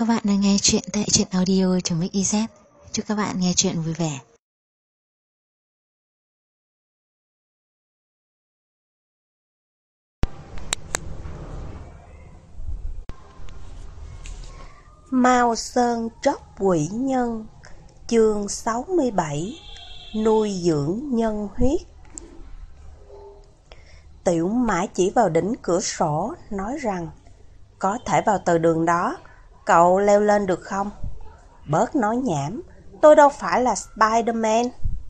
Các bạn đang nghe chuyện tại truyện audio.mix.iz. Chúc các bạn nghe chuyện vui vẻ. Mao Sơn Tróc Quỷ Nhân. Chương 67. Nuôi dưỡng nhân huyết. Tiểu Mã chỉ vào đỉnh cửa sổ, nói rằng: có thể vào từ đường đó, cậu leo lên được không? Bớt nói nhảm, tôi đâu phải là Spider-Man.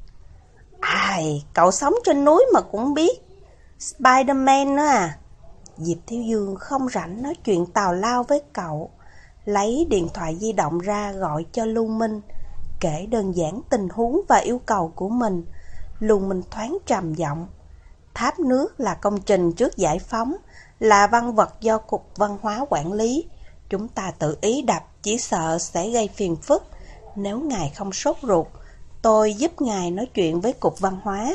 Ai, cậu sống trên núi mà cũng biết Spider-Man nữa à? Diệp Thiếu Dương không rảnh nói chuyện tào lao với cậu, lấy điện thoại di động ra gọi cho Lưu Minh, kể đơn giản tình huống và yêu cầu của mình. Lưu Minh thoáng trầm giọng: tháp nước là công trình trước giải phóng, là văn vật do Cục Văn hóa quản lý. Chúng ta tự ý đập chỉ sợ sẽ gây phiền phức. Nếu ngài không sốt ruột, tôi giúp ngài nói chuyện với Cục Văn hóa.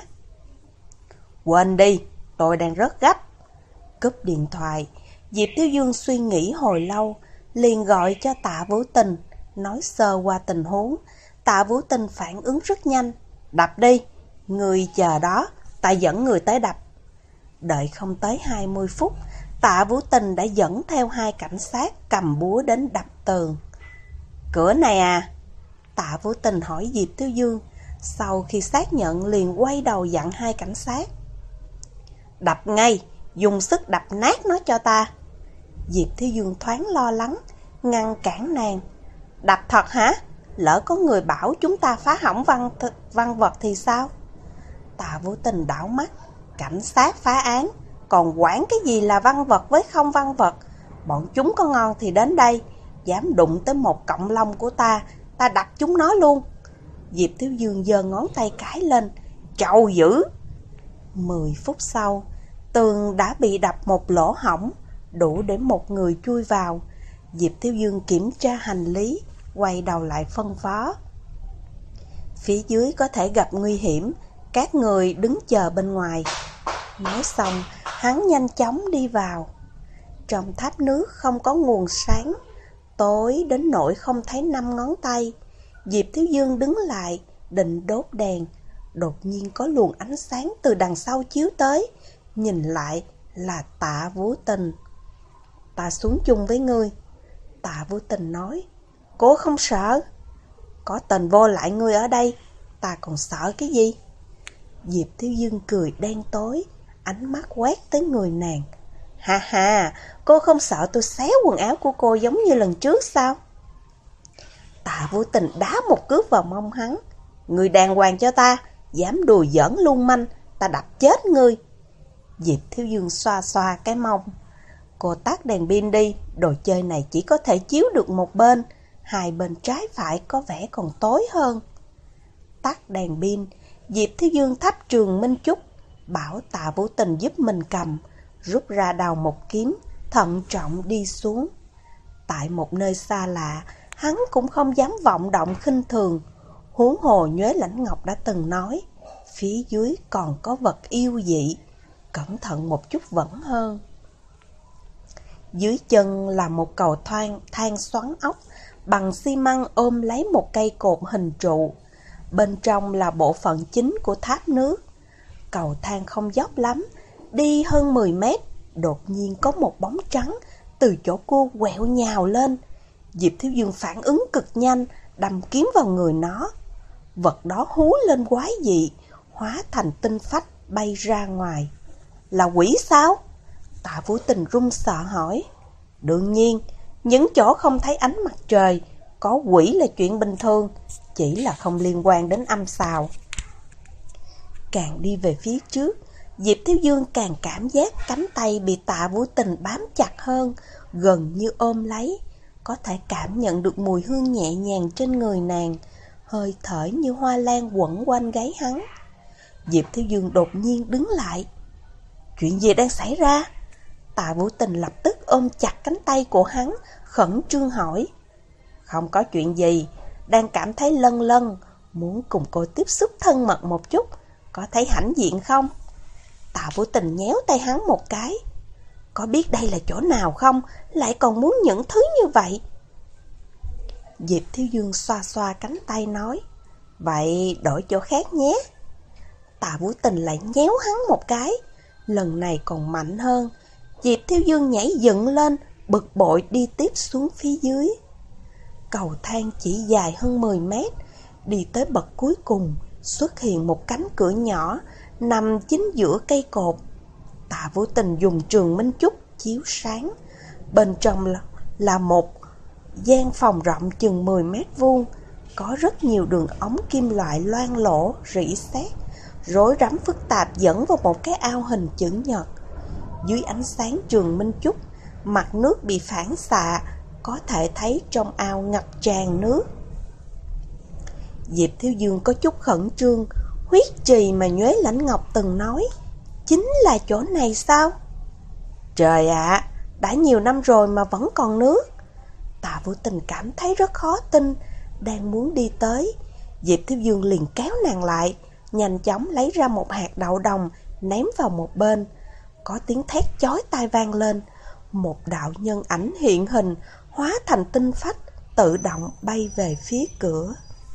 Quên đi, tôi đang rất gấp. Cúp điện thoại, Diệp Thiếu Dương suy nghĩ hồi lâu, liền gọi cho Tạ Vũ Tình, nói sơ qua tình huống. Tạ Vũ Tình phản ứng rất nhanh: đập đi, người chờ đó, ta dẫn người tới đập. Đợi không tới 20 phút, Tạ Vũ Tình đã dẫn theo 2 cảnh sát cầm búa đến đập tường. Cửa này à? Tạ Vũ Tình hỏi Diệp Thiếu Dương. Sau khi xác nhận liền quay đầu dặn 2 cảnh sát: đập ngay, dùng sức đập nát nó cho ta. Diệp Thiếu Dương thoáng lo lắng, ngăn cản nàng: đập thật hả? Lỡ có người bảo chúng ta phá hỏng văn vật thì sao? Tạ Vũ Tình đảo mắt: cảnh sát phá án, còn quản cái gì là văn vật với không văn vật? Bọn chúng có ngon thì đến đây, dám đụng tới một cọng lông của ta, ta đập chúng nó luôn. Diệp Thiếu Dương giơ ngón tay cái lên: trâu dữ. 10 phút sau, tường đã bị đập một lỗ hổng, đủ để một người chui vào. Diệp Thiếu Dương kiểm tra hành lý, quay đầu lại phân phó: phía dưới có thể gặp nguy hiểm, các người đứng chờ bên ngoài. Nói xong, hắn nhanh chóng đi vào. Trong tháp nước không có nguồn sáng, tối đến nỗi không thấy 5 ngón tay. Diệp Thiếu Dương đứng lại, định đốt đèn. Đột nhiên có luồng ánh sáng từ đằng sau chiếu tới. Nhìn lại là Tạ Vũ Tình. Ta xuống chung với ngươi. Tạ Vũ Tình nói. Cô không sợ? Có tên vô lại ngươi ở đây, ta còn sợ cái gì? Diệp Thiếu Dương cười đen tối, ánh mắt quét tới người nàng. Ha ha, cô không sợ tôi xé quần áo của cô giống như lần trước sao? Tạ Vũ Tình đá một cước vào mông hắn. Người đàng hoàng cho ta, dám đùa giỡn lưu manh, ta đập chết ngươi. Diệp Thiếu Dương xoa xoa cái mông. Cô tắt đèn pin đi, đồ chơi này chỉ có thể chiếu được một bên, 2 bên trái phải có vẻ còn tối hơn. Tắt đèn pin, Diệp Thiếu Dương thắp trường minh chúc, bảo Tạ Vũ Tình giúp mình cầm, rút ra đầu một kiếm, thận trọng đi xuống. Tại một nơi xa lạ, hắn cũng không dám vọng động khinh thường. Huống hồ Nhuế Lãnh Ngọc đã từng nói, phía dưới còn có vật yêu dị, cẩn thận một chút vẫn hơn. Dưới chân là một cầu thang xoắn ốc, bằng xi măng ôm lấy một cây cột hình trụ. Bên trong là bộ phận chính của tháp nước. Cầu thang không dốc lắm, đi hơn 10 mét, đột nhiên có một bóng trắng từ chỗ cua quẹo nhào lên. Diệp Thiếu Dương phản ứng cực nhanh, đâm kiếm vào người nó. Vật đó hú lên quái dị, hóa thành tinh phách bay ra ngoài. Là quỷ sao? Tạ Vũ Tình run sợ hỏi. Đương nhiên, những chỗ không thấy ánh mặt trời, có quỷ là chuyện bình thường, chỉ là không liên quan đến âm xào. Càng đi về phía trước, Diệp Thiếu Dương càng cảm giác cánh tay bị Tạ Vũ Tình bám chặt hơn, gần như ôm lấy. Có thể cảm nhận được mùi hương nhẹ nhàng trên người nàng, hơi thở như hoa lan quẩn quanh gáy hắn. Diệp Thiếu Dương đột nhiên đứng lại. Chuyện gì đang xảy ra? Tạ Vũ Tình lập tức ôm chặt cánh tay của hắn, khẩn trương hỏi. Không có chuyện gì, đang cảm thấy lân lân, muốn cùng cô tiếp xúc thân mật một chút, có thấy hãnh diện không? Tạ Vũ Tình nhéo tay hắn một cái. Có biết đây là chỗ nào không, lại còn muốn những thứ như vậy? Diệp Thiếu Dương xoa xoa cánh tay nói, vậy đổi chỗ khác nhé. Tạ Vũ Tình lại nhéo hắn một cái, lần này còn mạnh hơn. Diệp Thiếu Dương nhảy dựng lên, bực bội đi tiếp xuống phía dưới. Cầu thang chỉ dài hơn 10 mét, đi tới bậc cuối cùng, xuất hiện một cánh cửa nhỏ, nằm chính giữa cây cột. Tạ Vũ Tình dùng trường minh chúc chiếu sáng. Bên trong là một gian phòng rộng chừng 10 mét vuông, có rất nhiều đường ống kim loại loang lổ, rỉ sét, rối rắm phức tạp dẫn vào một cái ao hình chữ nhật. Dưới ánh sáng trường minh chúc, mặt nước bị phản xạ, có thể thấy trong ao ngập tràn nước. Diệp Thiếu Dương có chút khẩn trương, huyết trì mà Nhuế Lãnh Ngọc từng nói, chính là chỗ này sao? Trời ạ, đã nhiều năm rồi mà vẫn còn nước. Tạ Vũ Tình cảm thấy rất khó tin, đang muốn đi tới, Diệp Thiếu Dương liền kéo nàng lại, nhanh chóng lấy ra một hạt đậu đồng, ném vào một bên. Có tiếng thét chói tai vang lên, một đạo nhân ảnh hiện hình, hóa thành tinh phách, tự động bay về phía cửa.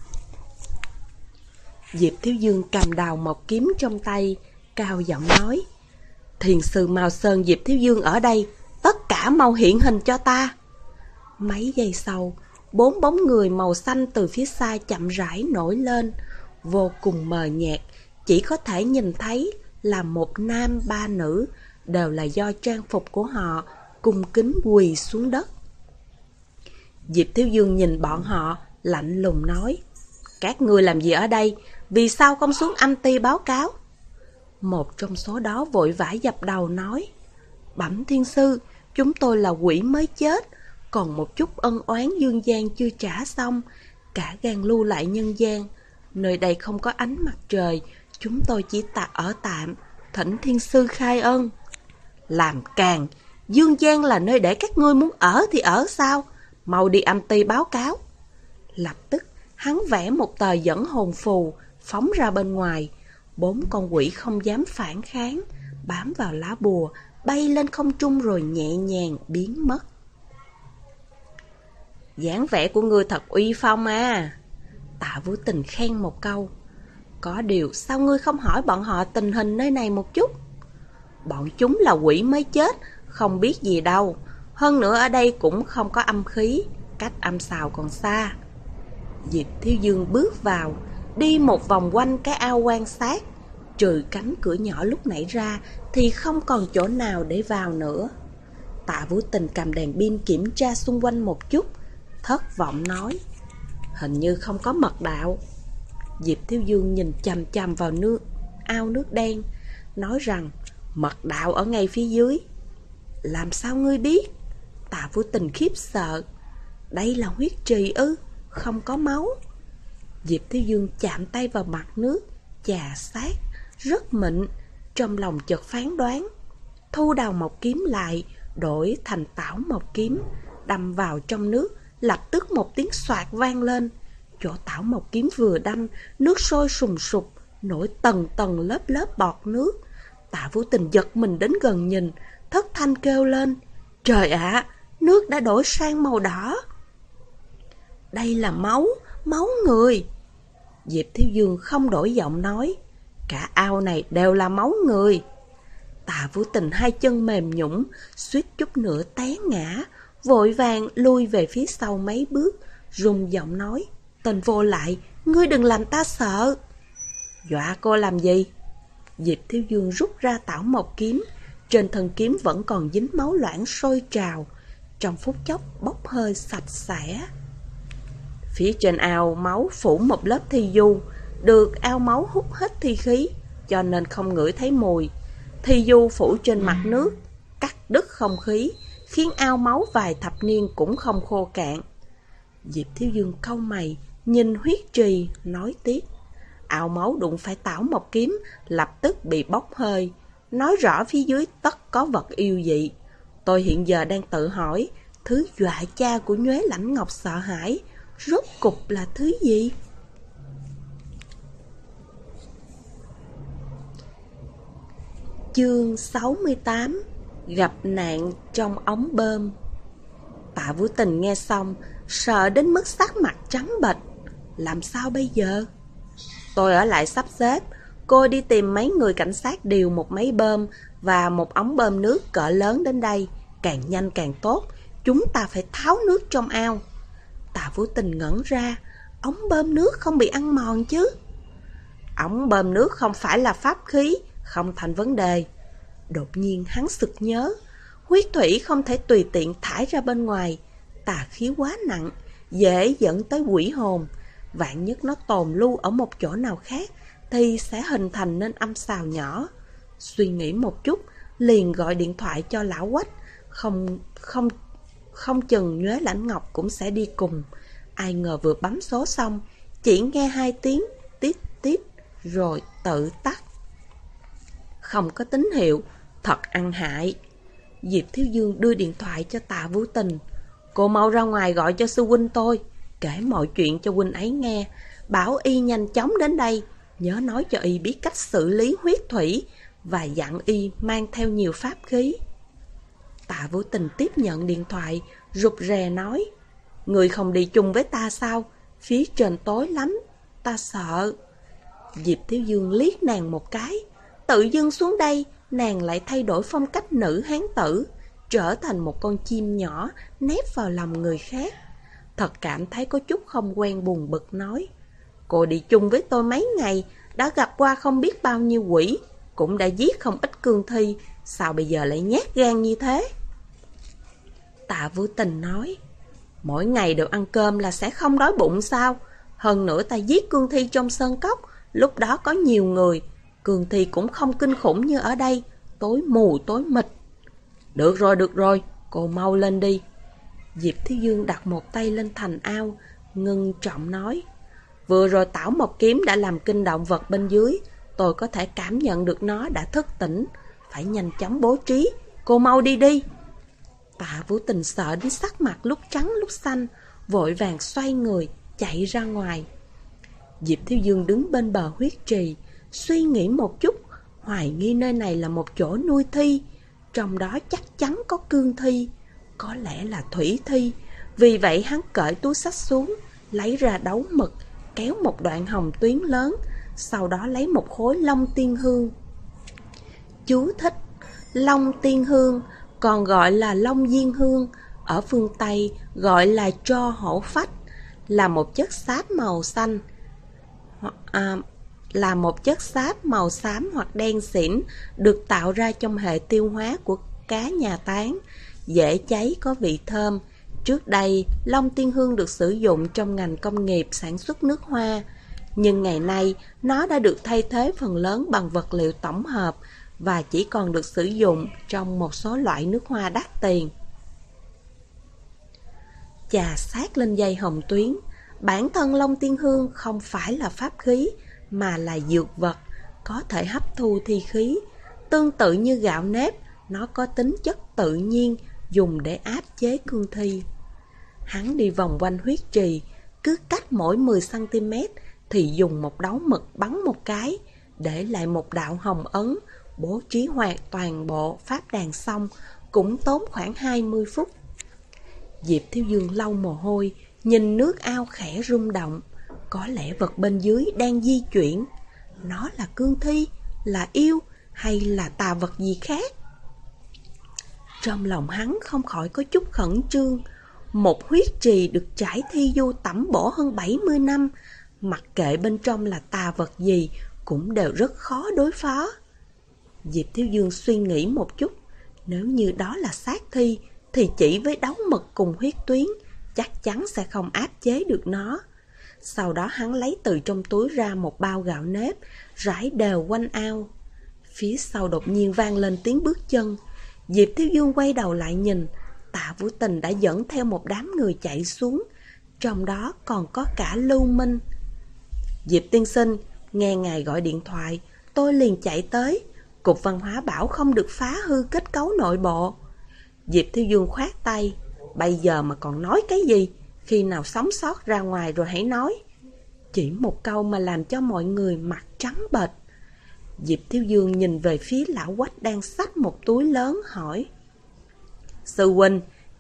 Diệp Thiếu Dương cầm đào mộc kiếm trong tay, cao giọng nói, thiền sư Mao Sơn Diệp Thiếu Dương ở đây, tất cả mau hiện hình cho ta. Mấy giây sau, 4 bóng người màu xanh từ phía xa chậm rãi nổi lên, vô cùng mờ nhạt, chỉ có thể nhìn thấy là một nam 3 nữ, đều là do trang phục của họ cung kính quỳ xuống đất. Diệp Thiếu Dương nhìn bọn họ, lạnh lùng nói, các ngươi làm gì ở đây, vì sao không xuống âm ty báo cáo? Một trong số đó vội vã dập đầu nói, bẩm thiên sư, chúng tôi là quỷ mới chết, còn một chút ân oán dương gian chưa trả xong, cả gan lưu lại nhân gian. Nơi đây không có ánh mặt trời, chúng tôi chỉ ở tạm, thỉnh thiên sư khai ân. Làm càn, dương gian là nơi để các ngươi muốn ở thì ở sao? Mau đi âm ty báo cáo. Lập tức hắn vẽ một tờ dẫn hồn phù, phóng ra bên ngoài. 4 con quỷ không dám phản kháng, bám vào lá bùa, bay lên không trung rồi nhẹ nhàng biến mất. Dáng vẻ của ngươi thật uy phong à. Tạ Vũ Tình khen một câu. Có điều sao ngươi không hỏi bọn họ tình hình nơi này một chút? Bọn chúng là quỷ mới chết, không biết gì đâu. Hơn nữa ở đây cũng không có âm khí, cách âm xào còn xa. Diệp Thiếu Dương bước vào, đi một vòng quanh cái ao quan sát. Trừ cánh cửa nhỏ lúc nãy ra thì không còn chỗ nào để vào nữa. Tạ Vũ Tình cầm đèn pin kiểm tra xung quanh một chút, thất vọng nói, hình như không có mật đạo. Diệp Thiếu Dương nhìn chằm chằm vào ao nước đen, nói rằng mật đạo ở ngay phía dưới. Làm sao ngươi biết? Tạ Vũ Tình khiếp sợ. Đây là huyết trì ư? Không có máu. Diệp Thiếu Dương chạm tay vào mặt nước, chà sát, rất mịn, trong lòng chợt phán đoán. Thu đào mộc kiếm lại, đổi thành tảo mộc kiếm, đâm vào trong nước, lập tức một tiếng xoạt vang lên. Chỗ tảo mộc kiếm vừa đâm, nước sôi sùng sục, nổi tầng tầng lớp lớp bọt nước. Tạ Vũ Tình giật mình đến gần nhìn, thất thanh kêu lên, trời ạ, nước đã đổi sang màu đỏ. Đây là máu, máu người. Diệp Thiếu Dương không đổi giọng nói, cả ao này đều là máu người. Tạ Vũ Tình hai chân mềm nhũn, suýt chút nữa té ngã, vội vàng lui về phía sau mấy bước, run giọng nói, tên vô lại, ngươi đừng làm ta sợ. Dọa cô làm gì? Diệp Thiếu Dương rút ra tảo mộc kiếm, trên thân kiếm vẫn còn dính máu loãng sôi trào, trong phút chốc bốc hơi sạch sẽ. Phía trên ao máu phủ một lớp thi du, được ao máu hút hết thi khí, cho nên không ngửi thấy mùi. Thi du phủ trên mặt nước, cắt đứt không khí, khiến ao máu vài thập niên cũng không khô cạn. Diệp Thiếu Dương cau mày, nhìn huyết trì, nói tiếp. Ao máu đụng phải tảo mộc kiếm, lập tức bị bốc hơi, nói rõ phía dưới tất có vật yêu dị. Tôi hiện giờ đang tự hỏi, thứ dọa cha của Nhuế Lãnh Ngọc sợ hãi, rốt cục là thứ gì? Chương 68. Gặp nạn trong ống bơm. Tạ Vũ Tình nghe xong, sợ đến mức sắc mặt trắng bệch. Làm sao bây giờ? Tôi ở lại sắp xếp. Cô đi tìm mấy người cảnh sát điều một máy bơm và một ống bơm nước cỡ lớn đến đây. Càng nhanh càng tốt. Chúng ta phải tháo nước trong ao. Tạ Vũ Tình ngẩn ra. Ống bơm nước không bị ăn mòn chứ? Ống bơm nước không phải là pháp khí, không thành vấn đề. Đột nhiên hắn sực nhớ, huyết thủy không thể tùy tiện thải ra bên ngoài. Tà khí quá nặng, dễ dẫn tới quỷ hồn. Vạn nhất nó tồn lưu ở một chỗ nào khác thì sẽ hình thành nên âm xào nhỏ. Suy nghĩ một chút, liền gọi điện thoại cho lão Quách. Không chừng Nhuế Lãnh Ngọc cũng sẽ đi cùng. Ai ngờ vừa bấm số xong, chỉ nghe 2 tiếng tít tít rồi tự tắt. Không có tín hiệu, thật ăn hại. Diệp Thiếu Dương đưa điện thoại cho Tạ Vũ Tình. Cô mau ra ngoài gọi cho sư huynh tôi, kể mọi chuyện cho huynh ấy nghe, bảo y nhanh chóng đến đây, nhớ nói cho y biết cách xử lý huyết thủy và dặn y mang theo nhiều pháp khí. Tạ Vũ Tình tiếp nhận điện thoại, rụt rè nói, người không đi chung với ta sao? Phía trên tối lắm, ta sợ. Diệp Thiếu Dương liếc nàng một cái. Tự dưng xuống đây, nàng lại thay đổi phong cách nữ hán tử, trở thành một con chim nhỏ nép vào lòng người khác. Thật cảm thấy có chút không quen, buồn bực nói, cô đi chung với tôi mấy ngày, đã gặp qua không biết bao nhiêu quỷ, cũng đã giết không ít cương thi, sao bây giờ lại nhát gan như thế? Tạ Vũ Tình nói, mỗi ngày đều ăn cơm là sẽ không đói bụng sao? Hơn nữa ta giết cương thi trong sơn cốc, lúc đó có nhiều người, cương thi cũng không kinh khủng như ở đây, tối mù tối mịt. Được rồi, cô mau lên đi. Diệp Thiếu Dương đặt một tay lên thành ao, ngưng trọng nói, vừa rồi Tảo Mộc Kiếm đã làm kinh động vật bên dưới, tôi có thể cảm nhận được nó đã thức tỉnh, phải nhanh chóng bố trí, cô mau đi đi. Tạ Vũ Tình sợ đến sắc mặt lúc trắng lúc xanh, vội vàng xoay người, chạy ra ngoài. Diệp Thiếu Dương đứng bên bờ huyết trì, suy nghĩ một chút, hoài nghi nơi này là một chỗ nuôi thi, trong đó chắc chắn có cương thi, có lẽ là thủy thi. Vì vậy hắn cởi túi xách xuống, lấy ra đấu mực, kéo một đoạn hồng tuyến lớn, sau đó lấy một khối long tiên hương. Chú thích: long tiên hương còn gọi là long diên hương, ở phương Tây gọi là tro hổ phách, là một chất xáp màu xanh, là một chất xáp màu xám hoặc đen xỉn, được tạo ra trong hệ tiêu hóa của cá nhà tán, dễ cháy, có vị thơm. Trước đây, long tiên hương được sử dụng trong ngành công nghiệp sản xuất nước hoa, nhưng ngày nay nó đã được thay thế phần lớn bằng vật liệu tổng hợp và chỉ còn được sử dụng trong một số loại nước hoa đắt tiền. Chà sát lên dây hồng tuyến, bản thân long tiên hương không phải là pháp khí mà là dược vật, có thể hấp thu thi khí. Tương tự như gạo nếp, nó có tính chất tự nhiên, dùng để áp chế cương thi. Hắn đi vòng quanh huyết trì, cứ cách mỗi 10cm thì dùng một đấu mực bắn một cái, để lại một đạo hồng ấn, bố trí hoàn toàn bộ pháp đàn xong, cũng tốn khoảng 20 phút. Diệp Thiếu Dương lau mồ hôi, nhìn nước ao khẽ rung động. Có lẽ vật bên dưới đang di chuyển. Nó là cương thi, là yêu, hay là tà vật gì khác? Trong lòng hắn không khỏi có chút khẩn trương. Một huyết trì được trải thi du tẩm bổ hơn 70 năm, mặc kệ bên trong là tà vật gì cũng đều rất khó đối phó. Diệp Thiếu Dương suy nghĩ một chút, nếu như đó là xác thi thì chỉ với đấu mực cùng huyết tuyến chắc chắn sẽ không áp chế được nó. Sau đó hắn lấy từ trong túi ra một bao gạo nếp, rải đều quanh ao. Phía sau đột nhiên vang lên tiếng bước chân. Diệp Thiếu Dương quay đầu lại nhìn, Tạ Vũ Tình đã dẫn theo một đám người chạy xuống, trong đó còn có cả Lưu Minh. Diệp tiên sinh, nghe ngài gọi điện thoại, tôi liền chạy tới. Cục Văn hóa bảo không được phá hư kết cấu nội bộ. Diệp Thiếu Dương khoát tay, bây giờ mà còn nói cái gì? Khi nào sống sót ra ngoài rồi hãy nói. Chỉ một câu mà làm cho mọi người mặt trắng bệch. Diệp Thiếu Dương nhìn về phía lão Quách đang xách một túi lớn, hỏi: Sư huynh,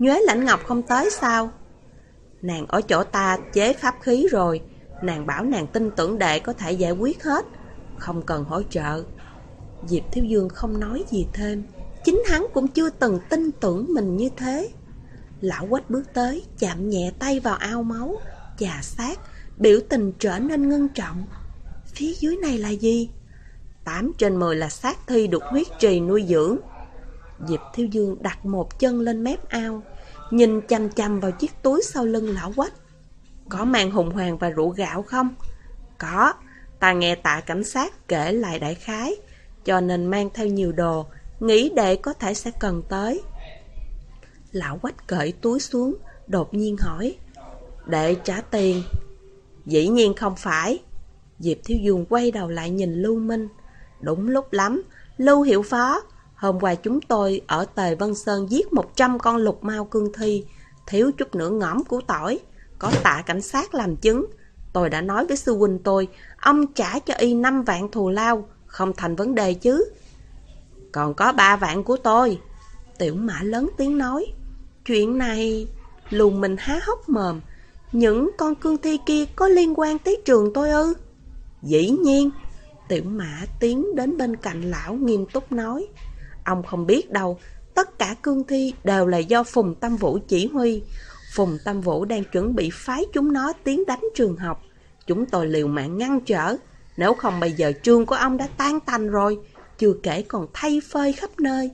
Nhuế Lãnh Ngọc không tới sao? Nàng ở chỗ ta chế pháp khí rồi. Nàng bảo nàng tin tưởng đệ có thể giải quyết hết, không cần hỗ trợ. Diệp Thiếu Dương không nói gì thêm. Chính hắn cũng chưa từng tin tưởng mình như thế. Lão Quách bước tới, chạm nhẹ tay vào ao máu, chà sát, biểu tình trở nên ngưng trọng. Phía dưới này là gì? 8 trên 10 là xác thi được huyết trì nuôi dưỡng. Diệp Thiếu Dương đặt một chân lên mép ao, nhìn chằm chằm vào chiếc túi sau lưng lão Quách. Có mang hùng hoàng và rượu gạo không? Có, ta nghe Tạ cảnh sát kể lại đại khái, cho nên mang theo nhiều đồ, nghĩ đệ có thể sẽ cần tới. Lão Quách cởi túi xuống, đột nhiên hỏi, đệ trả tiền? Dĩ nhiên không phải. Diệp Thiếu Dương quay đầu lại nhìn Lưu Minh. Đúng lúc lắm, Lưu hiệu phó, hôm qua chúng tôi ở Tề Vân Sơn giết 100 con lục mao cương thi, thiếu chút nữa ngõm củ tỏi, có Tạ cảnh sát làm chứng. Tôi đã nói với sư huynh tôi, ông trả cho y 5 vạn thù lao, không thành vấn đề chứ. Còn có 3 vạn của tôi. Tiểu Mã lớn tiếng nói. Chuyện này... Lưu Minh há hốc mồm. Những con cương thi kia có liên quan tới trường tôi ư? Dĩ nhiên. Tiểu Mã tiến đến bên cạnh lão nghiêm túc nói. Ông không biết đâu, tất cả cương thi đều là do Phùng Tâm Vũ chỉ huy. Phùng Tâm Vũ đang chuẩn bị phái chúng nó tiến đánh trường học. Chúng tôi liều mạng ngăn trở. Nếu không bây giờ trường của ông đã tan tành rồi, chưa kể còn thay phơi khắp nơi.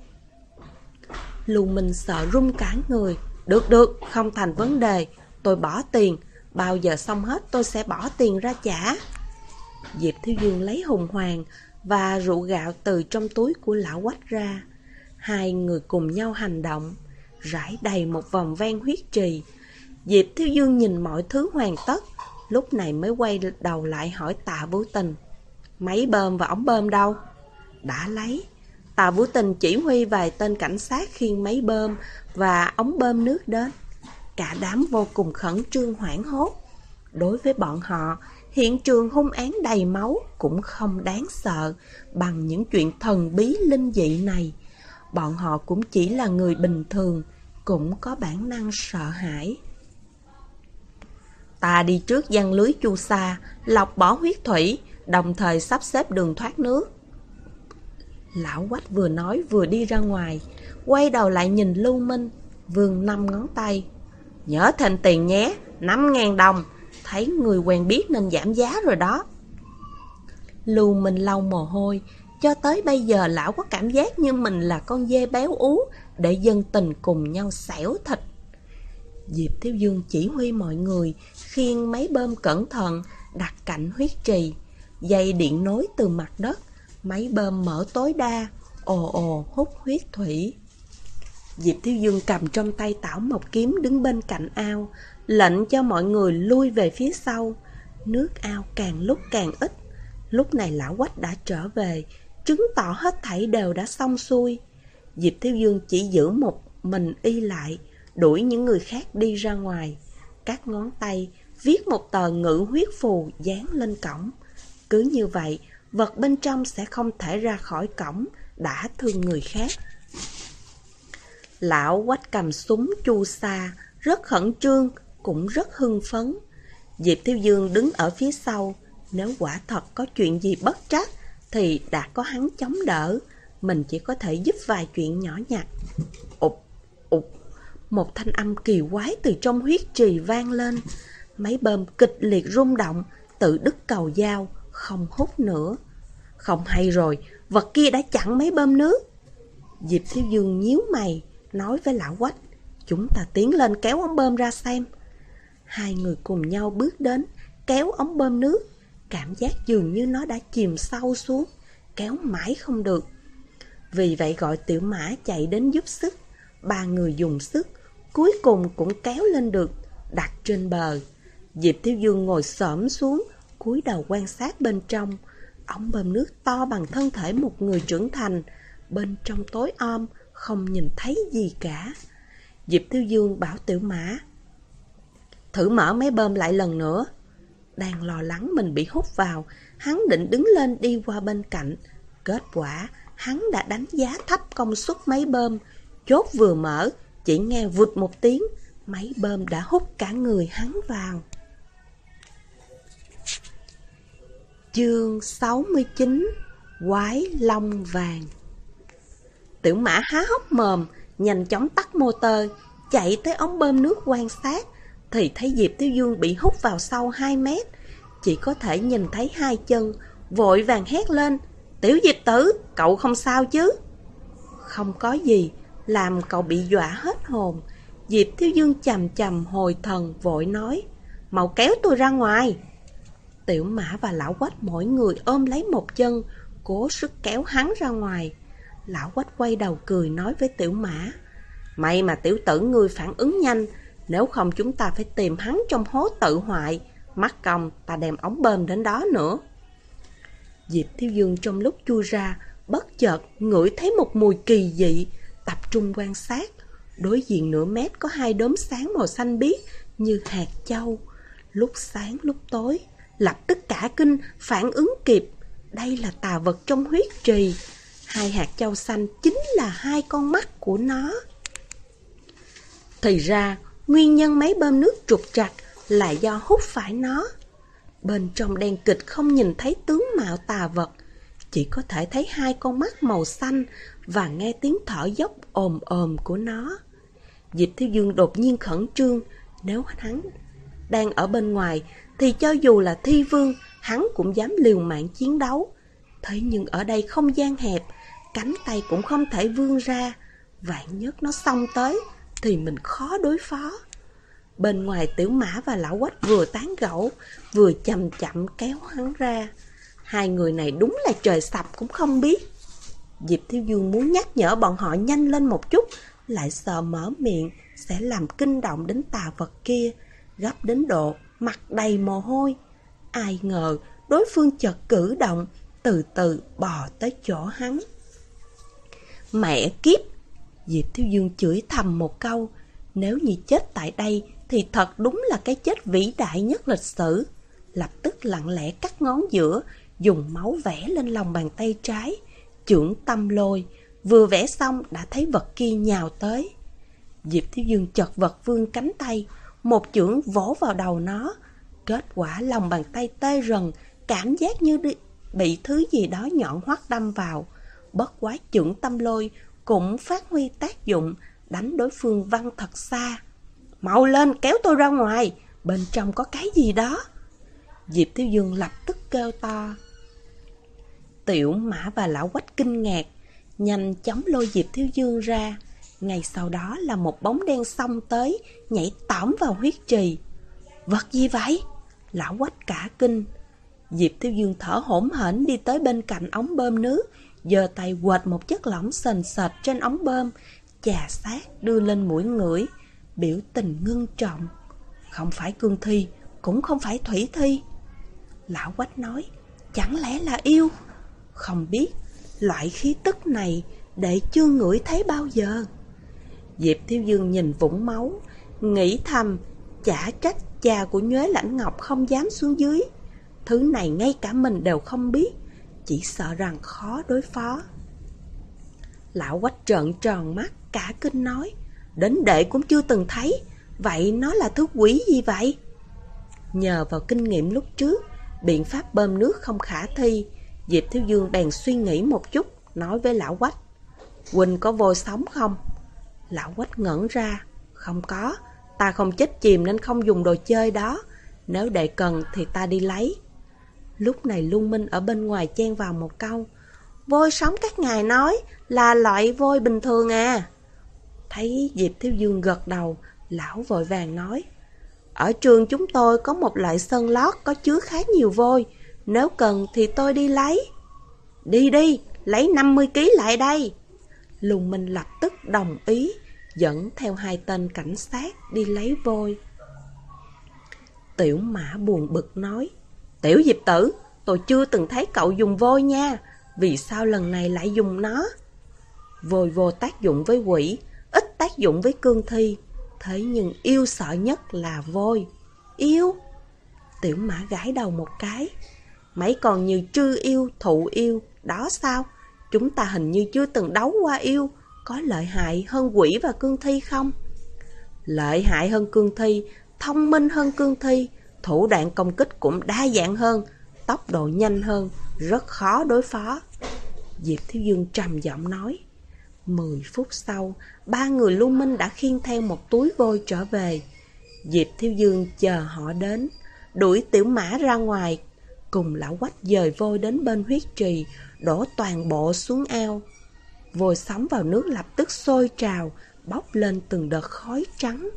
Lưu Minh sợ run cả người. Được, không thành vấn đề. Tôi bỏ tiền. Bao giờ xong hết tôi sẽ bỏ tiền ra trả. Diệp Thiếu Dương lấy hùng hoàng và rượu gạo từ trong túi của lão Quách ra. Hai người cùng nhau hành động, rải đầy một vòng ven huyết trì. Diệp Thiếu Dương nhìn mọi thứ hoàn tất, lúc này mới quay đầu lại hỏi Tạ Vũ Tình. Máy bơm và ống bơm đâu? Đã lấy. Tạ Vũ Tình chỉ huy vài tên cảnh sát khiêng máy bơm và ống bơm nước đến. Cả đám vô cùng khẩn trương hoảng hốt. Đối với bọn họ, hiện trường hung án đầy máu cũng không đáng sợ bằng những chuyện thần bí linh dị này. Bọn họ cũng chỉ là người bình thường, cũng có bản năng sợ hãi. Ta đi trước giăng lưới chu sa, lọc bỏ huyết thủy, đồng thời sắp xếp đường thoát nước. Lão Quách vừa nói vừa đi ra ngoài, quay đầu lại nhìn Lưu Minh, vươn 5 ngón tay. Nhớ thêm tiền nhé, 5.000 đồng, thấy người quen biết nên giảm giá rồi đó. Lưu Minh lau mồ hôi, cho tới bây giờ lão có cảm giác như mình là con dê béo ú để dân tình cùng nhau xẻo thịt. Diệp Thiếu Dương chỉ huy mọi người khiêng máy bơm cẩn thận đặt cạnh huyết trì, dây điện nối từ mặt đất, máy bơm mở tối đa, ồ ồ hút huyết thủy. Diệp Thiếu Dương cầm trong tay tảo mộc kiếm đứng bên cạnh ao, lệnh cho mọi người lui về phía sau. Nước ao càng lúc càng ít. Lúc này lão Quách đã trở về, chứng tỏ hết thảy đều đã xong xuôi. Diệp Thiếu Dương chỉ giữ một mình y lại, đuổi những người khác đi ra ngoài. Các ngón tay viết một tờ ngự huyết phù dán lên cổng. Cứ như vậy, vật bên trong sẽ không thể ra khỏi cổng, đã thương người khác. Lão Quách cầm súng chu sa, rất khẩn trương, cũng rất hưng phấn. Diệp Thiếu Dương đứng ở phía sau, nếu quả thật có chuyện gì bất trắc thì đã có hắn chống đỡ, mình chỉ có thể giúp vài chuyện nhỏ nhặt. Ụt, ụt, một thanh âm kỳ quái từ trong huyết trì vang lên. Máy bơm kịch liệt rung động, tự đứt cầu dao, không hút nữa. Không hay rồi, vật kia đã chặn máy bơm nước. Diệp Thiếu Dương nhíu mày, nói với lão Quách, chúng ta tiến lên kéo ống bơm ra xem. Hai người cùng nhau bước đến, kéo ống bơm nước. Cảm giác dường như nó đã chìm sâu xuống, kéo mãi không được. Vì vậy gọi Tiểu Mã chạy đến giúp sức. Ba người dùng sức, cuối cùng cũng kéo lên được, đặt trên bờ. Diệp Thiếu Dương ngồi xổm xuống, cúi đầu quan sát bên trong. Ống bơm nước to bằng thân thể một người trưởng thành, bên trong tối om, không nhìn thấy gì cả. Diệp Thiếu Dương bảo Tiểu Mã, thử mở máy bơm lại lần nữa. Đang lo lắng mình bị hút vào, hắn định đứng lên đi qua bên cạnh. Kết quả, hắn đã đánh giá thấp công suất máy bơm. Chốt vừa mở, Chỉ nghe vụt một tiếng, máy bơm đã hút cả người hắn vào. Chương 69: Quái long vàng. Tiểu Mã há hốc mồm, nhanh chóng tắt motor, chạy tới ống bơm nước quan sát, thì thấy Diệp Thiếu Dương bị hút vào sâu 2 mét, chỉ có thể nhìn thấy 2 chân, vội vàng hét lên: Tiểu Diệp Tử, cậu không sao chứ? Không có gì, làm cậu bị dọa hết hồn. Diệp Thiếu Dương chầm chầm hồi thần, vội nói: Mau kéo tôi ra ngoài. Tiểu Mã và Lão Quách mỗi người ôm lấy một chân, cố sức kéo hắn ra ngoài. Lão Quách quay đầu cười nói với Tiểu Mã: May mà tiểu tử ngươi phản ứng nhanh, nếu không chúng ta phải tìm hắn trong hố tự hoại, mắc công ta đem ống bơm đến đó nữa. Diệp Thiếu Dương trong lúc chui ra, bất chợt ngửi thấy một mùi kỳ dị, tập trung quan sát. Đối diện nửa mét có 2 đốm sáng màu xanh biếc như hạt châu, lúc sáng lúc tối. Lập tức cả kinh, phản ứng kịp, đây là tà vật trong huyết trì. 2 hạt châu xanh chính là 2 con mắt của nó. Thì ra, nguyên nhân máy bơm nước trục trặc là do hút phải nó. Bên trong đen kịch không nhìn thấy tướng mạo tà vật, chỉ có thể thấy 2 con mắt màu xanh và nghe tiếng thở dốc ồm ồm của nó. Diệp Thiếu Dương đột nhiên khẩn trương, nếu hắn đang ở bên ngoài thì cho dù là thi vương, hắn cũng dám liều mạng chiến đấu. Thế nhưng ở đây không gian hẹp, cánh tay cũng không thể vươn ra, vạn nhất nó xông tới thì mình khó đối phó. Bên ngoài Tiểu Mã và Lão Quách vừa tán gẫu, vừa chậm chậm kéo hắn ra. 2 người này đúng là trời sập cũng không biết. Diệp Thiếu Dương muốn nhắc nhở bọn họ nhanh lên một chút, lại sợ mở miệng sẽ làm kinh động đến tà vật kia, gấp đến độ mặt đầy mồ hôi. Ai ngờ đối phương chợt cử động, từ từ bò tới chỗ hắn. Mẹ kiếp! Diệp Thiếu Dương chửi thầm một câu, nếu như chết tại đây thì thật đúng là cái chết vĩ đại nhất lịch sử. Lập tức lặng lẽ cắt ngón giữa, dùng máu vẽ lên lòng bàn tay trái, chưởng tâm lôi. Vừa vẽ xong đã thấy vật kia nhào tới. Diệp Thiếu Dương chật vật vươn cánh tay, một chưởng vỗ vào đầu nó. Kết quả lòng bàn tay tê rần, cảm giác như bị thứ gì đó nhọn hoắt đâm vào. Bất quá chưởng tâm lôi cũng phát huy tác dụng, đánh đối phương văng thật xa. Mau lên, kéo tôi ra ngoài, bên trong có cái gì đó. Diệp Thiếu Dương lập tức kêu to. Tiểu Mã và Lão Quách kinh ngạc, nhanh chóng lôi Diệp Thiếu Dương ra. Ngay sau đó là một bóng đen xông tới, nhảy tỏm vào huyết trì. Vật gì vậy? Lão Quách cả kinh. Diệp Thiếu Dương thở hổn hển đi tới bên cạnh ống bơm nước, giơ tay quệt một chất lỏng sền sệt trên ống bơm, chà sát đưa lên mũi ngửi, biểu tình ngưng trọng. Không phải cương thi, cũng không phải thủy thi. Lão Quách nói, chẳng lẽ là yêu? Không biết, loại khí tức này đệ chưa ngửi thấy bao giờ. Diệp Thiếu Dương nhìn vũng máu, nghĩ thầm, chả trách cha của Nhuế Lãnh Ngọc không dám xuống dưới. Thứ này ngay cả mình đều không biết, chỉ sợ rằng khó đối phó. Lão Quách trợn tròn mắt, cả kinh nói, đến đệ cũng chưa từng thấy, vậy nó là thứ quỷ gì vậy? Nhờ vào kinh nghiệm lúc trước, biện pháp bơm nước không khả thi, Diệp Thiếu Dương bèn suy nghĩ một chút, nói với Lão Quách, huynh có vôi sống không? Lão Quách ngẩn ra, không có, ta không chết chìm nên không dùng đồ chơi đó, nếu đệ cần thì ta đi lấy. Lúc này Luân Minh ở bên ngoài chen vào một câu, vôi sống các ngài nói là loại vôi bình thường à? Thấy Diệp Thiếu Dương gật đầu, lão vội vàng nói, ở trường chúng tôi có một loại sơn lót có chứa khá nhiều vôi, nếu cần thì tôi đi lấy. Đi đi, lấy 50 kg lại đây. Luân Minh lập tức đồng ý, dẫn theo 2 tên cảnh sát đi lấy vôi. Tiểu Mã buồn bực nói, Tiểu Diệp Tử, tôi chưa từng thấy cậu dùng vôi nha, vì sao lần này lại dùng nó? Vôi vô tác dụng với quỷ, ít tác dụng với cương thi, thế nhưng yêu sợ nhất là vôi. Yêu? Tiểu Mã gãi đầu một cái, mấy con như trư yêu, thụ yêu, đó sao? Chúng ta hình như chưa từng đấu qua yêu, có lợi hại hơn quỷ và cương thi không? Lợi hại hơn cương thi, thông minh hơn cương thi, thủ đoạn công kích cũng đa dạng hơn, tốc độ nhanh hơn, rất khó đối phó. Diệp Thiếu Dương trầm giọng nói. 10 phút sau, 3 người lưu minh đã khiêng theo một túi vôi trở về. Diệp Thiếu Dương chờ họ đến, đuổi Tiểu Mã ra ngoài, cùng lão Quách dời vôi đến bên huyết trì, đổ toàn bộ xuống ao. Vôi sóng vào nước lập tức sôi trào, bốc lên từng đợt khói trắng.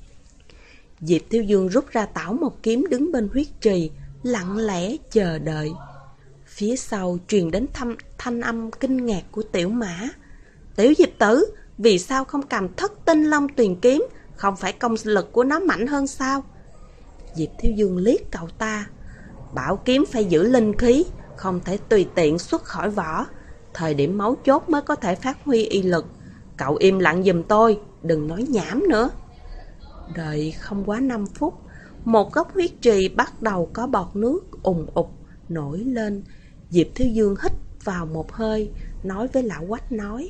Diệp Thiếu Dương rút ra tảo một kiếm đứng bên huyết trì, lặng lẽ chờ đợi. Phía sau truyền đến thanh âm kinh ngạc của Tiểu Mã. Tiểu Diệp tử, vì sao không cầm Thất Tinh Long Tuyền kiếm? Không phải công lực của nó mạnh hơn sao? Diệp Thiếu Dương liếc cậu ta. Bảo kiếm phải giữ linh khí, không thể tùy tiện xuất khỏi vỏ. Thời điểm máu chốt mới có thể phát huy y lực. Cậu im lặng giùm tôi, đừng nói nhảm nữa. Đợi không quá 5 phút, một góc huyết trì bắt đầu có bọt nước ùn ụt nổi lên. Diệp Thiếu Dương hít vào một hơi, nói với lão Quách nói.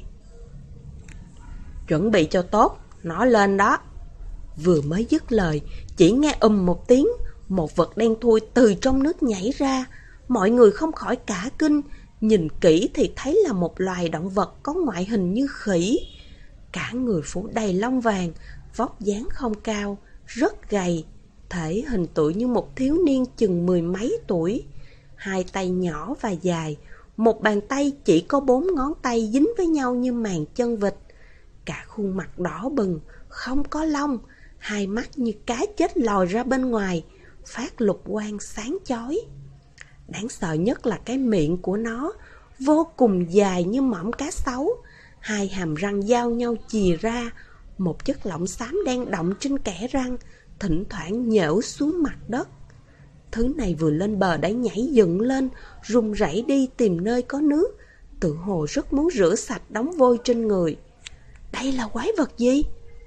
Chuẩn bị cho tốt, nó lên đó. Vừa mới dứt lời, chỉ nghe một tiếng, một vật đen thui từ trong nước nhảy ra. Mọi người không khỏi cả kinh, nhìn kỹ thì thấy là một loài động vật có ngoại hình như khỉ. Cả người phủ đầy lông vàng, vóc dáng không cao, rất gầy, thể hình tựa như một thiếu niên chừng 10 mấy tuổi. Hai tay nhỏ và dài, một bàn tay chỉ có 4 ngón tay dính với nhau như màng chân vịt. Cả khuôn mặt đỏ bừng, không có lông, hai mắt như cá chết lòi ra bên ngoài, phát lục quang sáng chói. Đáng sợ nhất là cái miệng của nó, vô cùng dài như mỏm cá sấu, hai hàm răng giao nhau chì ra, một chất lỏng xám đen đọng trên kẽ răng, thỉnh thoảng nhễu xuống mặt đất. Thứ này vừa lên bờ đã nhảy dựng lên, run rẩy đi tìm nơi có nước, tự hồ rất muốn rửa sạch đống vôi trên người. Đây là quái vật gì?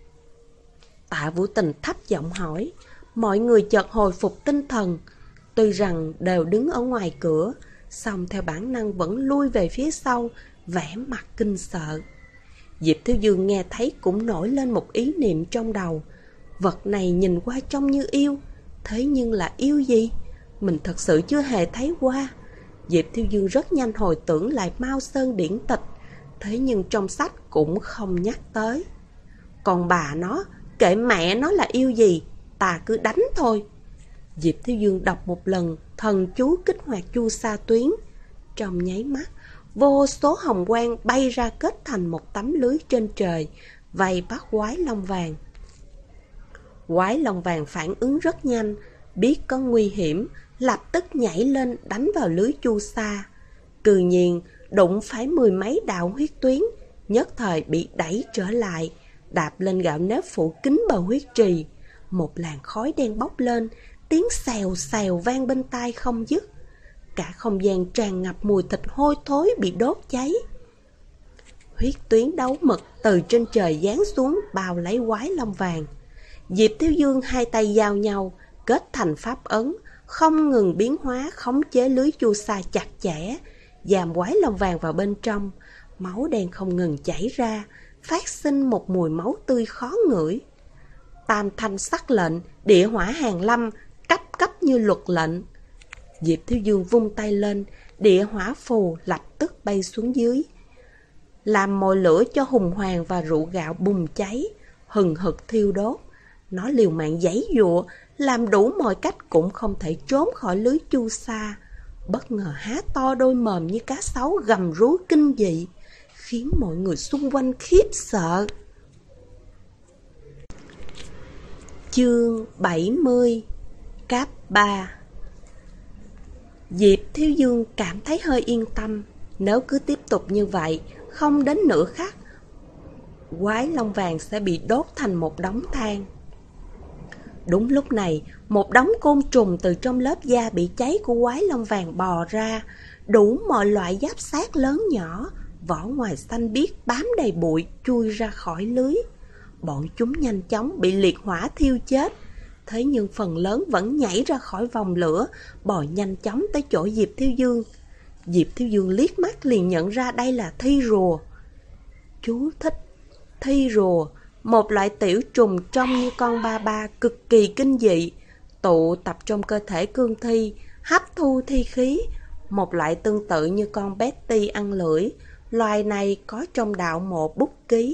Tạ Vũ Tình thấp giọng hỏi. Mọi người chợt hồi phục tinh thần. Tuy rằng đều đứng ở ngoài cửa, song theo bản năng vẫn lui về phía sau, vẻ mặt kinh sợ. Diệp Thiếu Dương nghe thấy cũng nổi lên một ý niệm trong đầu. Vật này nhìn qua trông như yêu, thế nhưng là yêu gì? Mình thật sự chưa hề thấy qua. Diệp Thiếu Dương rất nhanh hồi tưởng lại Mao Sơn điển tịch, thế nhưng trong sách cũng không nhắc tới. Còn bà nó, kệ mẹ nó là yêu gì, ta cứ đánh thôi. Diệp Thiếu Dương đọc một lần thần chú kích hoạt chu sa tuyến. Trong nháy mắt, vô số hồng quang bay ra kết thành một tấm lưới trên trời, vây bắt quái long vàng. Quái long vàng phản ứng rất nhanh, biết có nguy hiểm, lập tức nhảy lên đánh vào lưới chu sa. Cự nhiên đụng phải 10 mấy đạo huyết tuyến, nhất thời bị đẩy trở lại, đạp lên gạo nếp phủ kín bờ huyết trì. Một làn khói đen bốc lên, tiếng xèo xèo vang bên tai không dứt. Cả không gian tràn ngập mùi thịt hôi thối bị đốt cháy. Huyết tuyến đấu mực từ trên trời giáng xuống bao lấy quái long vàng. Diệp Thiếu Dương hai tay giao nhau, kết thành pháp ấn, không ngừng biến hóa khống chế lưới chu sa chặt chẽ, giam quái long vàng vào bên trong. Máu đen không ngừng chảy ra, phát sinh một mùi máu tươi khó ngửi. Tam thanh sắc lệnh, địa hỏa hàng lâm, cấp cấp như luật lệnh. Diệp Thiếu Dương vung tay lên, địa hỏa phù lập tức bay xuống dưới, làm mồi lửa cho hùng hoàng và rượu gạo bùng cháy, hừng hực thiêu đốt. Nó liều mạng giãy giụa, làm đủ mọi cách cũng không thể trốn khỏi lưới chu sa. Bất ngờ há to đôi mồm như cá sấu gầm rú kinh dị, khiến mọi người xung quanh khiếp sợ. Chương 70 Cáp 3. Diệp Thiếu Dương cảm thấy hơi yên tâm. Nếu cứ tiếp tục như vậy, không đến nửa khắc, quái long vàng sẽ bị đốt thành một đống than. Đúng lúc này, một đống côn trùng từ trong lớp da bị cháy của quái long vàng bò ra, đủ mọi loại giáp xác lớn nhỏ, vỏ ngoài xanh biếc bám đầy bụi chui ra khỏi lưới. Bọn chúng nhanh chóng bị liệt hỏa thiêu chết, thế nhưng phần lớn vẫn nhảy ra khỏi vòng lửa, bò nhanh chóng tới chỗ Diệp Thiếu Dương. Diệp Thiếu Dương liếc mắt liền nhận ra đây là thi rùa. Chú thích: thi rùa, một loại tiểu trùng trông như con ba ba cực kỳ kinh dị, tụ tập trong cơ thể cương thi, hấp thu thi khí, một loại tương tự như con Betty ăn lưỡi. Loài này có trong đạo mộ Bút Ký.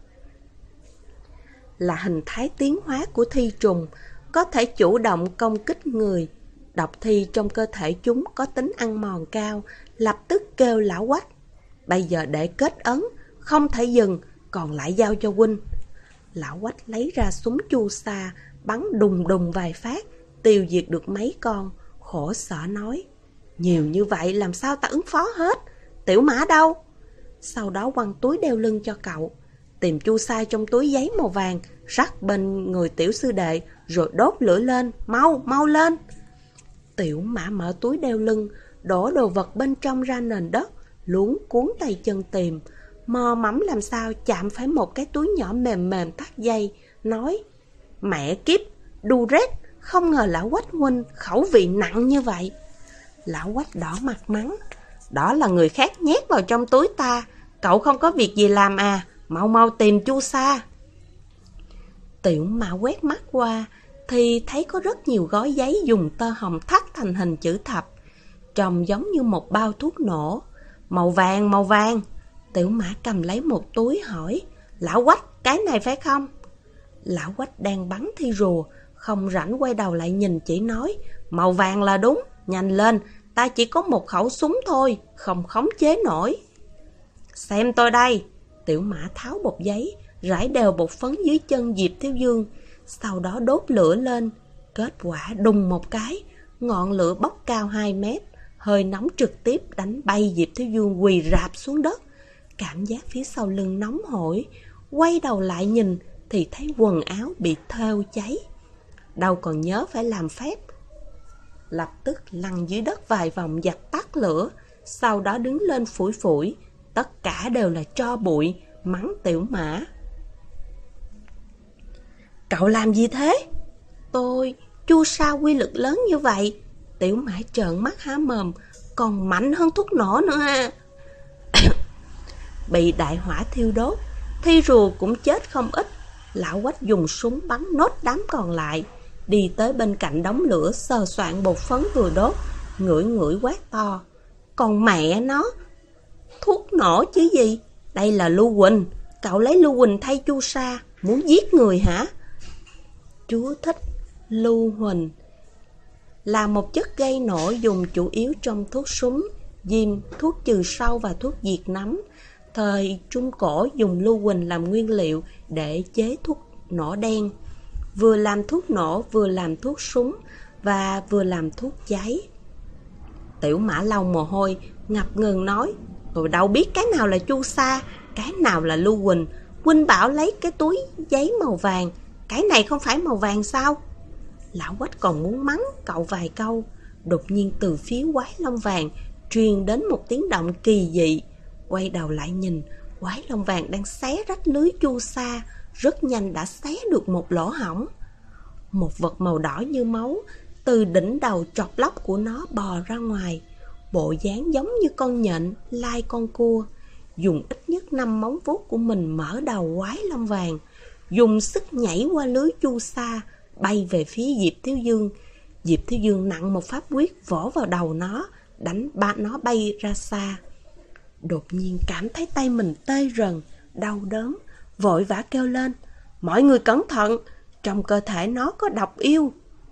Là hình thái tiến hóa của thi trùng, có thể chủ động công kích người. Độc thi trong cơ thể chúng có tính ăn mòn cao, lập tức kêu lão quách. Bây giờ để kết ấn, không thể dừng, còn lại giao cho huynh. Lão quách lấy ra súng chu sa, bắn đùng đùng vài phát, tiêu diệt được mấy con, khổ sở nói: nhiều như vậy làm sao ta ứng phó hết? Tiểu mã đâu? Sau đó quăng túi đeo lưng cho cậu, tìm chu sa trong túi giấy màu vàng, rắc bên người tiểu sư đệ, rồi đốt lửa lên, mau lên. Tiểu mã mở túi đeo lưng, đổ đồ vật bên trong ra nền đất, luống cuốn tay chân tìm, mò mẫm làm sao chạm phải một cái túi nhỏ mềm mềm thắt dây, nói: mẹ kiếp, đu rét, không ngờ lão quách huynh khẩu vị nặng như vậy. Lão quách đỏ mặt mắng: đó là người khác nhét vào trong túi ta, cậu không có việc gì làm à, mau tìm chu sa. Tiểu mã quét mắt qua thì thấy có rất nhiều gói giấy dùng tơ hồng thắt thành hình chữ thập, trông giống như một bao thuốc nổ. Màu vàng. Tiểu mã cầm lấy một túi hỏi: lão quách, cái này phải không? Lão quách đang bắn thi rùa, không rảnh quay đầu lại nhìn, chỉ nói: màu vàng là đúng, nhanh lên, ta chỉ có một khẩu súng thôi, không khống chế nổi. Xem tôi đây. Tiểu mã tháo bột giấy, rải đều bột phấn dưới chân Diệp Thiếu Dương, sau đó đốt lửa lên. Kết quả đùng một cái, ngọn lửa bốc cao 2 mét, hơi nóng trực tiếp đánh bay Diệp Thiếu Dương quỳ rạp xuống đất. Cảm giác phía sau lưng nóng hổi, quay đầu lại nhìn thì thấy quần áo bị thêu cháy. Đâu còn nhớ phải làm phép, lập tức lăn dưới đất vài vòng dập tắt lửa, sau đó đứng lên phủi, tất cả đều là tro bụi, mắng tiểu mã: cậu làm gì thế? Tôi, chu sa quy lực lớn như vậy. Tiểu mã trợn mắt há mồm: còn mạnh hơn thuốc nổ nữa à. Bị đại hỏa thiêu đốt, thi rùa cũng chết không ít. Lão quách dùng súng bắn nốt đám còn lại, đi tới bên cạnh đống lửa, sờ soạn bột phấn vừa đốt, ngửi quát to: còn mẹ nó, thuốc nổ chứ gì? Đây là lưu huỳnh, cậu lấy lưu huỳnh thay chu sa, muốn giết người hả? Chú thích: lưu huỳnh là một chất gây nổ dùng chủ yếu trong thuốc súng, diêm, thuốc trừ sâu và thuốc diệt nấm. Thời Trung Cổ dùng lưu huỳnh làm nguyên liệu để chế thuốc nổ đen, vừa làm thuốc nổ, vừa làm thuốc súng và vừa làm thuốc cháy. Tiểu mã lau mồ hôi, ngập ngừng nói: tôi đâu biết cái nào là chu sa, cái nào là lưu huỳnh. Huynh bảo lấy cái túi giấy màu vàng, cái này không phải màu vàng sao? Lão quách còn muốn mắng cậu vài câu, đột nhiên từ phía quái long vàng truyền đến một tiếng động kỳ dị. Quay đầu lại nhìn, quái long vàng đang xé rách lưới chu sa, rất nhanh đã xé được một lỗ hổng. Một vật màu đỏ như máu từ đỉnh đầu trọc lóc của nó bò ra ngoài, bộ dáng giống như con nhện lai con cua, dùng ít nhất 5 móng vuốt của mình mở đầu quái long vàng, dùng sức nhảy qua lưới chu sa, bay về phía Diệp Thiếu Dương. Diệp Thiếu Dương nặng một pháp quyết vỗ vào đầu nó, đánh nó bay ra xa. Đột nhiên cảm thấy tay mình tê rần, đau đớn, vội vã kêu lên: mọi người cẩn thận, trong cơ thể nó có độc yêu.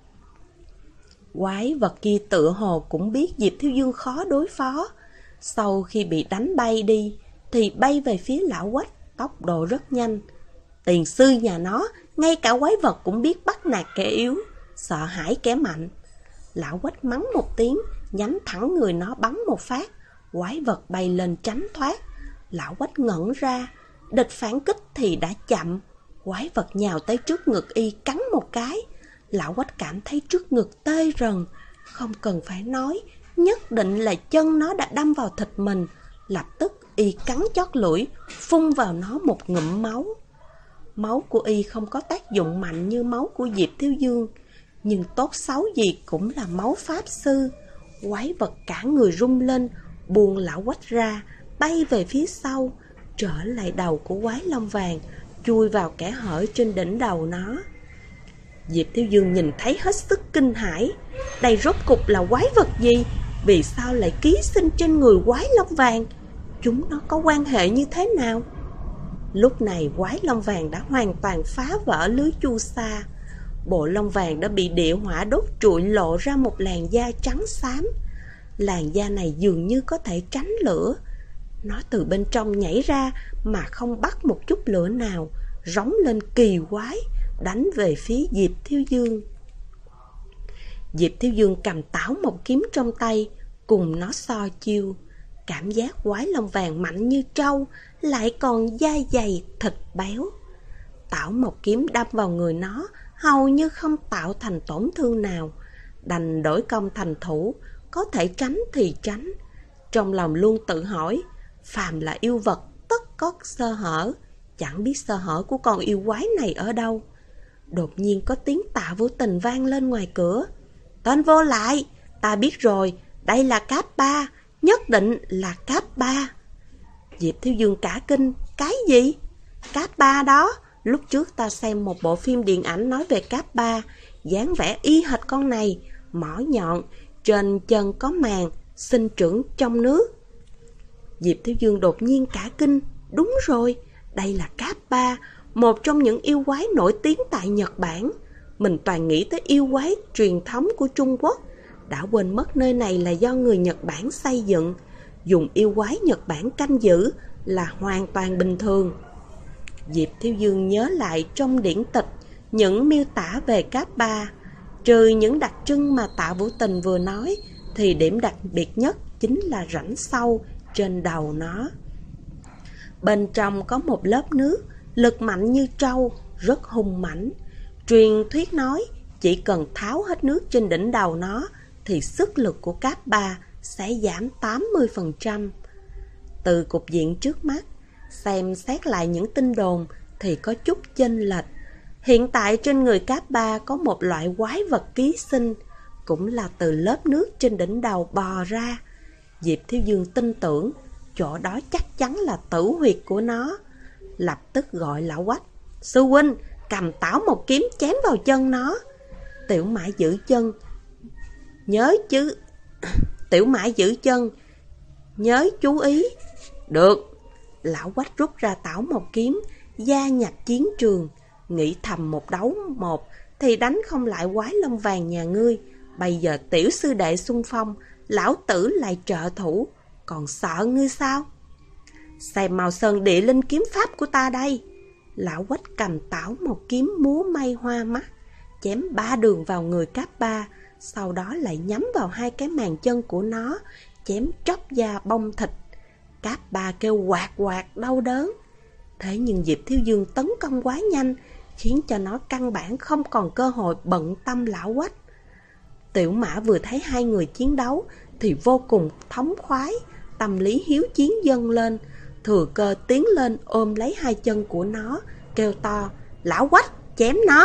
Quái vật kia tựa hồ cũng biết Diệp Thiếu Dương khó đối phó. Sau khi bị đánh bay đi thì bay về phía lão quách, tốc độ rất nhanh. Tiền sư nhà nó, ngay cả quái vật cũng biết bắt nạt kẻ yếu, sợ hãi kẻ mạnh. Lão quách mắng một tiếng, nhắm thẳng người nó bắn một phát. Quái vật bay lên tránh thoát. Lão quách ngẩn ra, địch phản kích thì đã chậm. Quái vật nhào tới trước ngực y cắn một cái. Lão quách cảm thấy trước ngực tê rần. Không cần phải nói, nhất định là chân nó đã đâm vào thịt mình. Lập tức y cắn chót lưỡi, phun vào nó một ngụm máu. Máu của y không có tác dụng mạnh như máu của Diệp Thiếu Dương, nhưng tốt xấu gì cũng là máu pháp sư. Quái vật cả người rung lên, buông lão quách ra, bay về phía sau. trở lại đầu của quái long vàng, chui vào kẽ hở trên đỉnh đầu nó. Diệp Thiếu Dương nhìn thấy hết sức kinh hãi. Đây rốt cục là quái vật gì? Vì sao lại ký sinh trên người quái long vàng? Chúng nó có quan hệ như thế nào? Lúc này quái long vàng đã hoàn toàn phá vỡ lưới chu sa. Bộ lông vàng đã bị địa hỏa đốt trụi, lộ ra một làn da trắng xám. Làn da này dường như có thể tránh lửa. Nó từ bên trong nhảy ra mà không bắt một chút lửa nào, rống lên kỳ quái, đánh về phía Diệp Thiếu Dương. Diệp Thiếu Dương cầm tảo một kiếm trong tay, cùng nó so chiêu. Cảm giác quái long vàng mạnh như trâu, lại còn da dày thịt béo. Tảo một kiếm đâm vào người nó, hầu như không tạo thành tổn thương nào. Đành đổi công thành thủ, có thể tránh thì tránh. Trong lòng luôn tự hỏi, phàm là yêu vật tất có sơ hở, chẳng biết sơ hở của con yêu quái này ở đâu. Đột nhiên có tiếng Tạ Vô Tình vang lên ngoài cửa. Tên vô lại, ta biết rồi, đây là Cáp Ba, nhất định là Cáp Ba. Diệp Thiếu Dương cả kinh, cái gì? Cáp Ba đó, lúc trước ta xem một bộ phim điện ảnh nói về Cáp Ba, dáng vẻ y hệt con này, mỏ nhọn, trên chân có màng, sinh trưởng trong nước. Diệp Thiếu Dương đột nhiên cả kinh, đúng rồi, đây là Cáp Ba, một trong những yêu quái nổi tiếng tại Nhật Bản. Mình toàn nghĩ tới yêu quái truyền thống của Trung Quốc, đã quên mất nơi này là do người Nhật Bản xây dựng. Dùng yêu quái Nhật Bản canh giữ là hoàn toàn bình thường. Diệp Thiếu Dương nhớ lại trong điển tịch những miêu tả về Cáp Ba. Trừ những đặc trưng mà Tạ Vũ Tình vừa nói, thì điểm đặc biệt nhất chính là rãnh sâu trên đầu nó. Bên trong có một lớp nước, lực mạnh như trâu, rất hung mãnh. Truyền thuyết nói, chỉ cần tháo hết nước trên đỉnh đầu nó, thì sức lực của Cáp Ba sẽ giảm 80%. Từ cục diện trước mắt, xem xét lại những tin đồn thì có chút chênh lệch. Hiện tại trên người Cáp Ba có một loại quái vật ký sinh, cũng là từ lớp nước trên đỉnh đầu bò ra. Diệp Thiếu Dương tin tưởng, chỗ đó chắc chắn là tử huyệt của nó. Lập tức gọi Lão Quách. Sư huynh, cầm tảo một kiếm chém vào chân nó. Tiểu Mã giữ chân. Nhớ chứ. Tiểu Mã giữ chân. Nhớ chú ý. Được. Lão Quách rút ra tảo một kiếm, gia nhập chiến trường. Nghĩ thầm một đấu một thì đánh không lại quái long vàng nhà ngươi. Bây giờ tiểu sư đệ xung phong, lão tử lại trợ thủ, còn sợ ngươi sao? Xem màu sơn địa linh kiếm pháp của ta đây. Lão Quách cầm tảo một kiếm múa may hoa mắt, chém 3 đường vào người Cáp Ba, sau đó lại nhắm vào 2 cái màng chân của nó, chém chóc da bong thịt. Cáp Ba kêu quạt quạt đau đớn. Thế nhưng Diệp Thiếu Dương tấn công quá nhanh, khiến cho nó căn bản không còn cơ hội bận tâm Lão Quách. Tiểu Mã vừa thấy hai người chiến đấu thì vô cùng thống khoái, tâm lý hiếu chiến dâng lên, thừa cơ tiến lên ôm lấy 2 chân của nó, kêu to, Lão Quách, chém nó.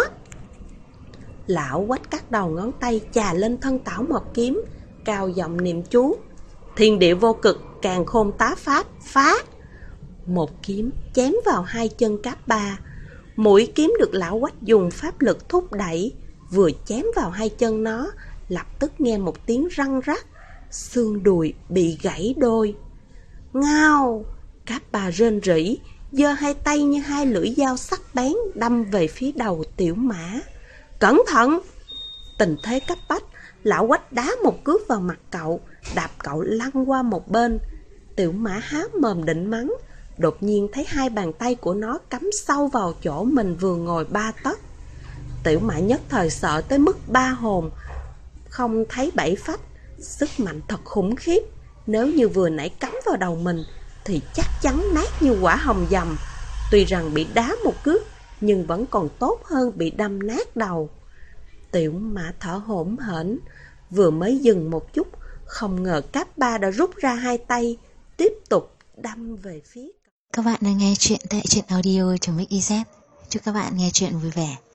Lão Quách cắt đầu ngón tay chà lên thân tảo một kiếm, cao giọng niệm chú, thiên địa vô cực, càn khôn tá pháp, phá. Một kiếm chém vào 2 chân Cáp Ba. Mũi kiếm được Lão Quách dùng pháp lực thúc đẩy, vừa chém vào 2 chân nó, lập tức nghe một tiếng răng rắc, xương đùi bị gãy đôi. Ngao! Cáp Ba rên rỉ, giơ 2 tay như 2 lưỡi dao sắc bén đâm về phía đầu Tiểu Mã. Cẩn thận! Tình thế cấp bách, Lão Quách đá một cước vào mặt cậu, đạp cậu lăn qua một bên. Tiểu Mã há mồm định mắng, đột nhiên thấy 2 bàn tay của nó cắm sâu vào chỗ mình vừa ngồi 3 tấc. Tiểu Mã nhất thời sợ tới mức 3 hồn, không thấy 7 phách. Sức mạnh thật khủng khiếp, nếu như vừa nãy cắm vào đầu mình thì chắc chắn nát như quả hồng dầm. Tuy rằng bị đá một cước, nhưng vẫn còn tốt hơn bị đâm nát đầu. Tiểu Mã thở hổn hển, vừa mới dừng một chút, không ngờ Cáp Ba đã rút ra 2 tay, tiếp tục đâm về phía. Các bạn đang nghe chuyện tại truyện audio.mix.iz. Chúc các bạn nghe chuyện vui vẻ.